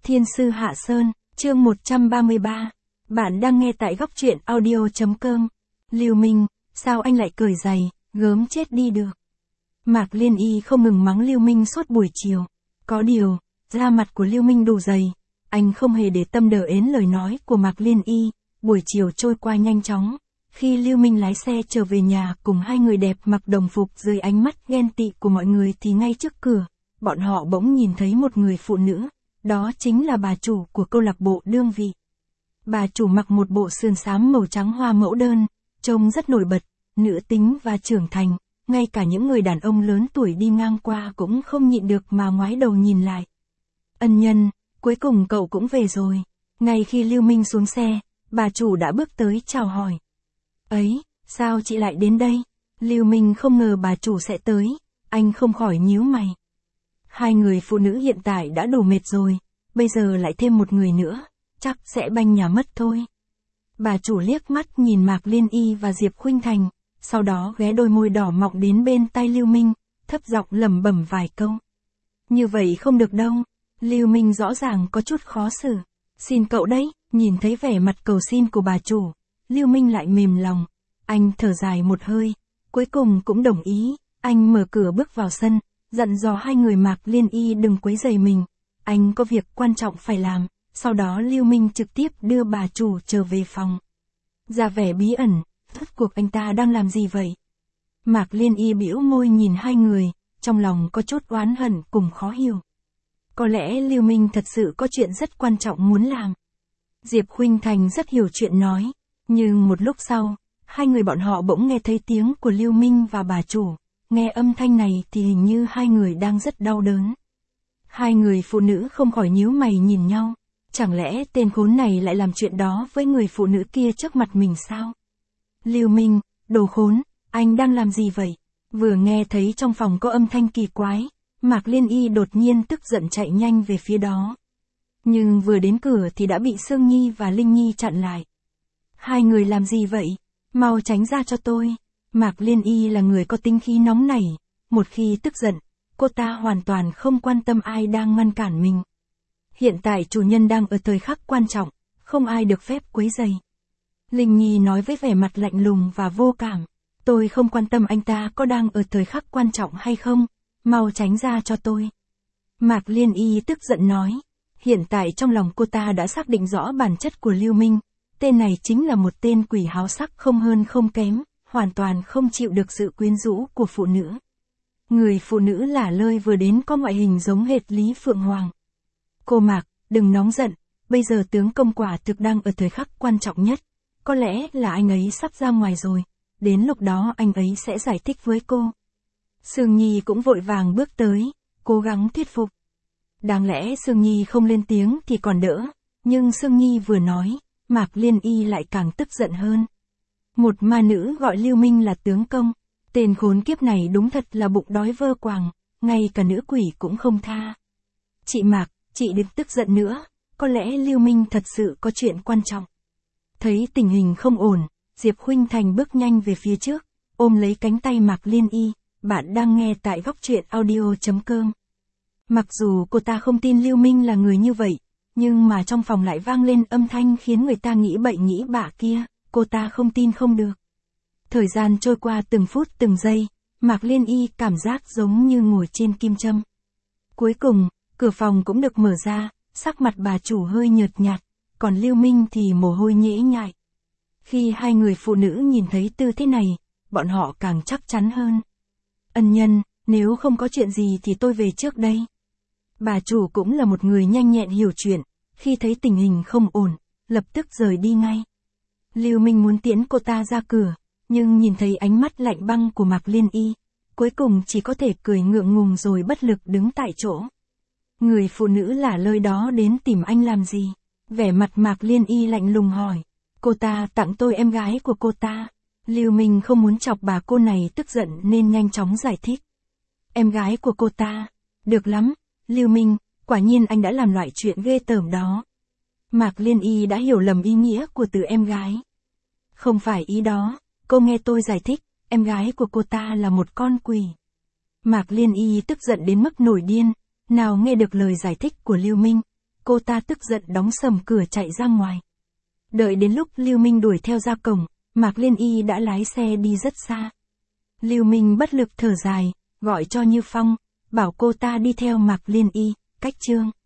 Thiên sư Hạ Sơn, chương 133. Bạn đang nghe tại góc truyện audio.com. Lưu Minh, sao anh lại cởi giày, gớm chết đi được. Mạc Liên Y không ngừng mắng Lưu Minh suốt buổi chiều. Có điều, da mặt của Lưu Minh đủ dày. Anh không hề để tâm đờ ến lời nói của Mạc Liên Y. Buổi chiều trôi qua nhanh chóng. Khi Lưu Minh lái xe trở về nhà cùng hai người đẹp mặc đồng phục dưới ánh mắt ghen tị của mọi người thì ngay trước cửa, bọn họ bỗng nhìn thấy một người phụ nữ. Đó chính là bà chủ của câu lạc bộ đương vị. Bà chủ mặc một bộ sườn xám màu trắng hoa mẫu đơn, trông rất nổi bật, nữ tính và trưởng thành, ngay cả những người đàn ông lớn tuổi đi ngang qua cũng không nhịn được mà ngoái đầu nhìn lại. Ân nhân, cuối cùng cậu cũng về rồi. Ngay khi Lưu Minh xuống xe, bà chủ đã bước tới chào hỏi. Ấy, sao chị lại đến đây? Lưu Minh không ngờ bà chủ sẽ tới, anh không khỏi nhíu mày. Hai người phụ nữ hiện tại đã đủ mệt rồi, bây giờ lại thêm một người nữa, chắc sẽ banh nhà mất thôi. Bà chủ liếc mắt nhìn Mạc Liên Y và Diệp Khuynh Thành, sau đó ghé đôi môi đỏ mọng đến bên tai Lưu Minh, thấp giọng lẩm bẩm vài câu. Như vậy không được đâu, Lưu Minh rõ ràng có chút khó xử. Xin cậu đấy, nhìn thấy vẻ mặt cầu xin của bà chủ, Lưu Minh lại mềm lòng. Anh thở dài một hơi, cuối cùng cũng đồng ý, anh mở cửa bước vào sân. Dặn dò hai người Mạc Liên Y đừng quấy rầy mình, anh có việc quan trọng phải làm, sau đó Lưu Minh trực tiếp đưa bà chủ trở về phòng. Ra vẻ bí ẩn, rốt cuộc anh ta đang làm gì vậy? Mạc Liên Y bĩu môi nhìn hai người, trong lòng có chút oán hận cùng khó hiểu. Có lẽ Lưu Minh thật sự có chuyện rất quan trọng muốn làm. Diệp Khuynh Thành rất hiểu chuyện nói, nhưng một lúc sau, hai người bọn họ bỗng nghe thấy tiếng của Lưu Minh và bà chủ. Nghe âm thanh này thì hình như hai người đang rất đau đớn. Hai người phụ nữ không khỏi nhíu mày nhìn nhau. Chẳng lẽ tên khốn này lại làm chuyện đó với người phụ nữ kia trước mặt mình sao? Lưu Minh, đồ khốn, anh đang làm gì vậy? Vừa nghe thấy trong phòng có âm thanh kỳ quái, Mạc Liên Y đột nhiên tức giận chạy nhanh về phía đó. Nhưng vừa đến cửa thì đã bị Sương Nhi và Linh Nhi chặn lại. Hai người làm gì vậy? Mau tránh ra cho tôi. Mạc Liên Y là người có tính khí nóng nảy, một khi tức giận, cô ta hoàn toàn không quan tâm ai đang ngăn cản mình. Hiện tại chủ nhân đang ở thời khắc quan trọng, không ai được phép quấy rầy. Linh Nhi nói với vẻ mặt lạnh lùng và vô cảm, tôi không quan tâm anh ta có đang ở thời khắc quan trọng hay không, mau tránh ra cho tôi. Mạc Liên Y tức giận nói, hiện tại trong lòng cô ta đã xác định rõ bản chất của Lưu Minh, tên này chính là một tên quỷ háo sắc không hơn không kém. Hoàn toàn không chịu được sự quyến rũ của phụ nữ. Người phụ nữ lả lơi vừa đến có ngoại hình giống hệt Lý Phượng Hoàng. Cô Mạc, đừng nóng giận, bây giờ tướng công quả thực đang ở thời khắc quan trọng nhất. Có lẽ là anh ấy sắp ra ngoài rồi, đến lúc đó anh ấy sẽ giải thích với cô. Sương Nhi cũng vội vàng bước tới, cố gắng thuyết phục. Đáng lẽ Sương Nhi không lên tiếng thì còn đỡ, nhưng Sương Nhi vừa nói, Mạc Liên Y lại càng tức giận hơn. Một ma nữ gọi Lưu Minh là tướng công, tên khốn kiếp này đúng thật là bụng đói vơ quàng, ngay cả nữ quỷ cũng không tha. Chị Mạc, chị đừng tức giận nữa, có lẽ Lưu Minh thật sự có chuyện quan trọng. Thấy tình hình không ổn, Diệp Khuynh Thành bước nhanh về phía trước, ôm lấy cánh tay Mạc Liên Y, bạn đang nghe tại góc truyện audio.com. Mặc dù cô ta không tin Lưu Minh là người như vậy, nhưng mà trong phòng lại vang lên âm thanh khiến người ta nghĩ bậy nghĩ bạ kia. Cô ta không tin không được. Thời gian trôi qua từng phút từng giây, Mạc Liên Y cảm giác giống như ngồi trên kim châm. Cuối cùng, cửa phòng cũng được mở ra, sắc mặt bà chủ hơi nhợt nhạt, còn Lưu Minh thì mồ hôi nhễ nhại. Khi hai người phụ nữ nhìn thấy tư thế này, bọn họ càng chắc chắn hơn. Ân nhân, nếu không có chuyện gì thì tôi về trước đây. Bà chủ cũng là một người nhanh nhẹn hiểu chuyện, khi thấy tình hình không ổn, lập tức rời đi ngay. Lưu Minh muốn tiễn cô ta ra cửa, nhưng nhìn thấy ánh mắt lạnh băng của Mạc Liên Y, cuối cùng chỉ có thể cười ngượng ngùng rồi bất lực đứng tại chỗ. Người phụ nữ lả lơi đó đến tìm anh làm gì? Vẻ mặt Mạc Liên Y lạnh lùng hỏi. Cô ta tặng tôi em gái của cô ta. Lưu Minh không muốn chọc bà cô này tức giận nên nhanh chóng giải thích. Em gái của cô ta? Được lắm, Lưu Minh, quả nhiên anh đã làm loại chuyện ghê tởm đó. Mạc Liên Y đã hiểu lầm ý nghĩa của từ em gái. Không phải ý đó, cô nghe tôi giải thích, em gái của cô ta là một con quỷ. Mạc Liên Y tức giận đến mức nổi điên, nào nghe được lời giải thích của Lưu Minh, cô ta tức giận đóng sầm cửa chạy ra ngoài. Đợi đến lúc Lưu Minh đuổi theo ra cổng, Mạc Liên Y đã lái xe đi rất xa. Lưu Minh bất lực thở dài, gọi cho Như Phong, bảo cô ta đi theo Mạc Liên Y, cách Trương